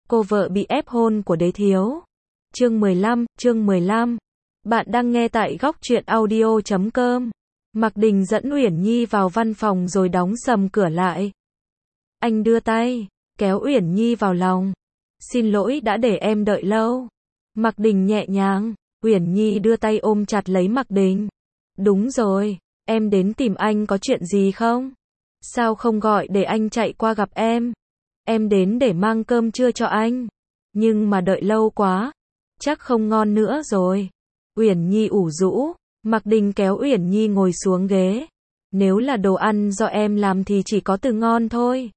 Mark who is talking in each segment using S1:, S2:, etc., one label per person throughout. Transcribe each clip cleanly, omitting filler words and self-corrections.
S1: Cô vợ bị ép hôn của đế thiếu. Chương 15. Bạn đang nghe tại góc truyện audio.com. Mạc Đình dẫn Uyển Nhi vào văn phòng rồi đóng sầm cửa lại. Anh đưa tay, kéo Uyển Nhi vào lòng. Xin lỗi đã để em đợi lâu. Mạc Đình nhẹ nhàng. Uyển Nhi đưa tay ôm chặt lấy Mạc Đình. Đúng rồi, em đến tìm anh có chuyện gì không? Sao không gọi để anh chạy qua gặp em? Em đến để mang cơm trưa cho anh. Nhưng mà đợi lâu quá, chắc không ngon nữa rồi. Uyển Nhi ủ rũ. Mạc Đình kéo Uyển Nhi ngồi xuống ghế. Nếu là đồ ăn do em làm thì chỉ có từ ngon thôi.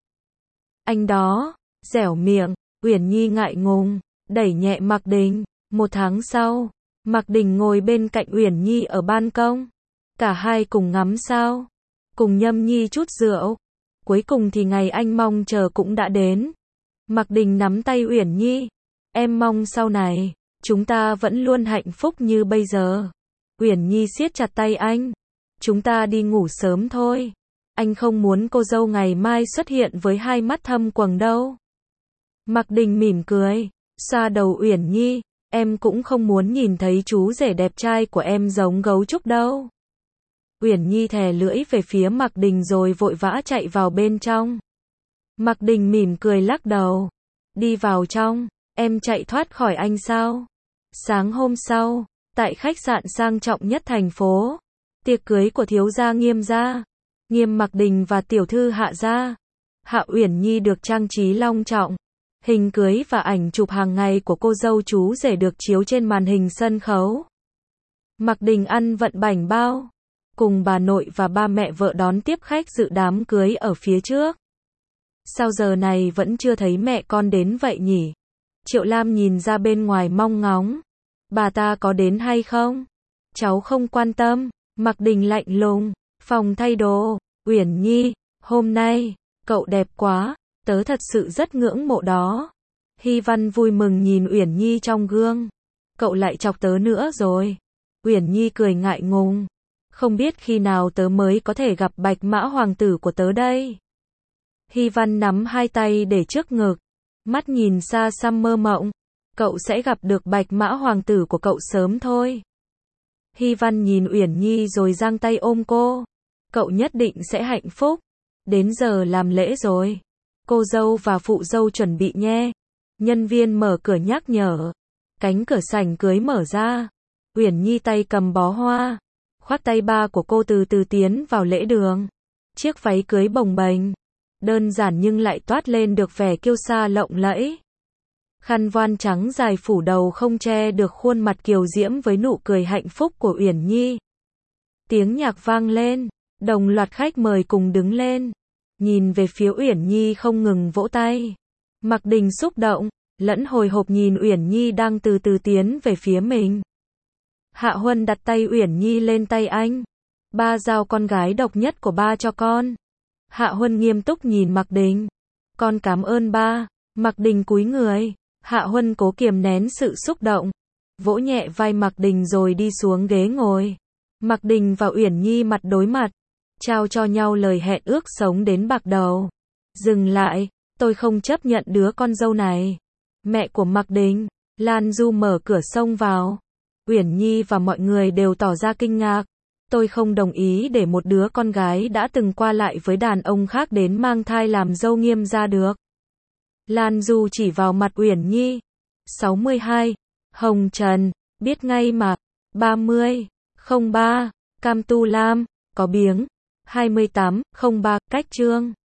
S1: Anh đó, dẻo miệng. Uyển Nhi ngại ngùng, đẩy nhẹ Mạc Đình. 1 tháng sau, Mạc Đình ngồi bên cạnh Uyển Nhi ở ban công. Cả hai cùng ngắm sao, cùng nhâm nhi chút rượu. Cuối cùng thì ngày anh mong chờ cũng đã đến. Mạc Đình nắm tay Uyển Nhi. Em mong sau này, chúng ta vẫn luôn hạnh phúc như bây giờ. Uyển Nhi siết chặt tay anh. Chúng ta đi ngủ sớm thôi. Anh không muốn cô dâu ngày mai xuất hiện với hai mắt thâm quầng đâu. Mạc Đình mỉm cười, xoa đầu Uyển Nhi. Em cũng không muốn nhìn thấy chú rể đẹp trai của em giống gấu trúc đâu. Uyển Nhi thè lưỡi về phía Mạc Đình rồi vội vã chạy vào bên trong. Mạc Đình mỉm cười lắc đầu. Đi vào trong, em chạy thoát khỏi anh sao? Sáng hôm sau, tại khách sạn sang trọng nhất thành phố, tiệc cưới của thiếu gia Nghiêm gia, Nghiêm Mạc Đình và tiểu thư Hạ gia. Hạ Uyển Nhi được trang trí long trọng. Hình cưới và ảnh chụp hàng ngày của cô dâu chú rể được chiếu trên màn hình sân khấu. Mạc Đình ăn vận bảnh bao, cùng bà nội và ba mẹ vợ đón tiếp khách dự đám cưới ở phía trước. Sao giờ này vẫn chưa thấy mẹ con đến vậy nhỉ? Triệu Lam nhìn ra bên ngoài mong ngóng. Bà ta có đến hay không? Cháu không quan tâm. Mạc Đình lạnh lùng. Phòng thay đồ. Uyển Nhi, hôm nay, cậu đẹp quá. Tớ thật sự rất ngưỡng mộ đó. Hy Văn vui mừng nhìn Uyển Nhi trong gương. Cậu lại chọc tớ nữa rồi. Uyển Nhi cười ngại ngùng. Không biết khi nào tớ mới có thể gặp Bạch Mã hoàng tử của tớ đây. Hy Văn nắm hai tay để trước ngực. Mắt nhìn xa xăm mơ mộng. Cậu sẽ gặp được Bạch Mã hoàng tử của cậu sớm thôi. Hy Văn nhìn Uyển Nhi rồi giang tay ôm cô. Cậu nhất định sẽ hạnh phúc. Đến giờ làm lễ rồi. Cô dâu và phụ dâu chuẩn bị nhé. Nhân viên mở cửa nhắc nhở. Cánh cửa sảnh cưới mở ra. Uyển Nhi tay cầm bó hoa. Khoác tay ba của cô từ từ tiến vào lễ đường. Chiếc váy cưới bồng bềnh. Đơn giản nhưng lại toát lên được vẻ kiêu sa lộng lẫy. Khăn voan trắng dài phủ đầu không che được khuôn mặt kiều diễm với nụ cười hạnh phúc của Uyển Nhi. Tiếng nhạc vang lên. Đồng loạt khách mời cùng đứng lên. Nhìn về phía Uyển Nhi không ngừng vỗ tay. Mạc Đình xúc động, lẫn hồi hộp nhìn Uyển Nhi đang từ từ tiến về phía mình. Hạ Huân đặt tay Uyển Nhi lên tay anh. Ba giao con gái độc nhất của ba cho con. Hạ Huân nghiêm túc nhìn Mạc Đình. Con cảm ơn ba. Mạc Đình cúi người. Hạ Huân cố kiềm nén sự xúc động. Vỗ nhẹ vai Mạc Đình rồi đi xuống ghế ngồi. Mạc Đình và Uyển Nhi mặt đối mặt. Trao cho nhau lời hẹn ước sống đến bạc đầu. Dừng lại, tôi không chấp nhận đứa con dâu này. Mẹ của Mạc Đình, Lan Du mở cửa xông vào. Uyển Nhi và mọi người đều tỏ ra kinh ngạc. Tôi không đồng ý để một đứa con gái đã từng qua lại với đàn ông khác đến mang thai làm dâu Nghiêm gia được. Lan Du chỉ vào mặt Uyển Nhi. 62. Hồng Trần, biết ngay mà. 30. 03. Cam Tu Lam, có biếng. 28. 03. Cách Trương.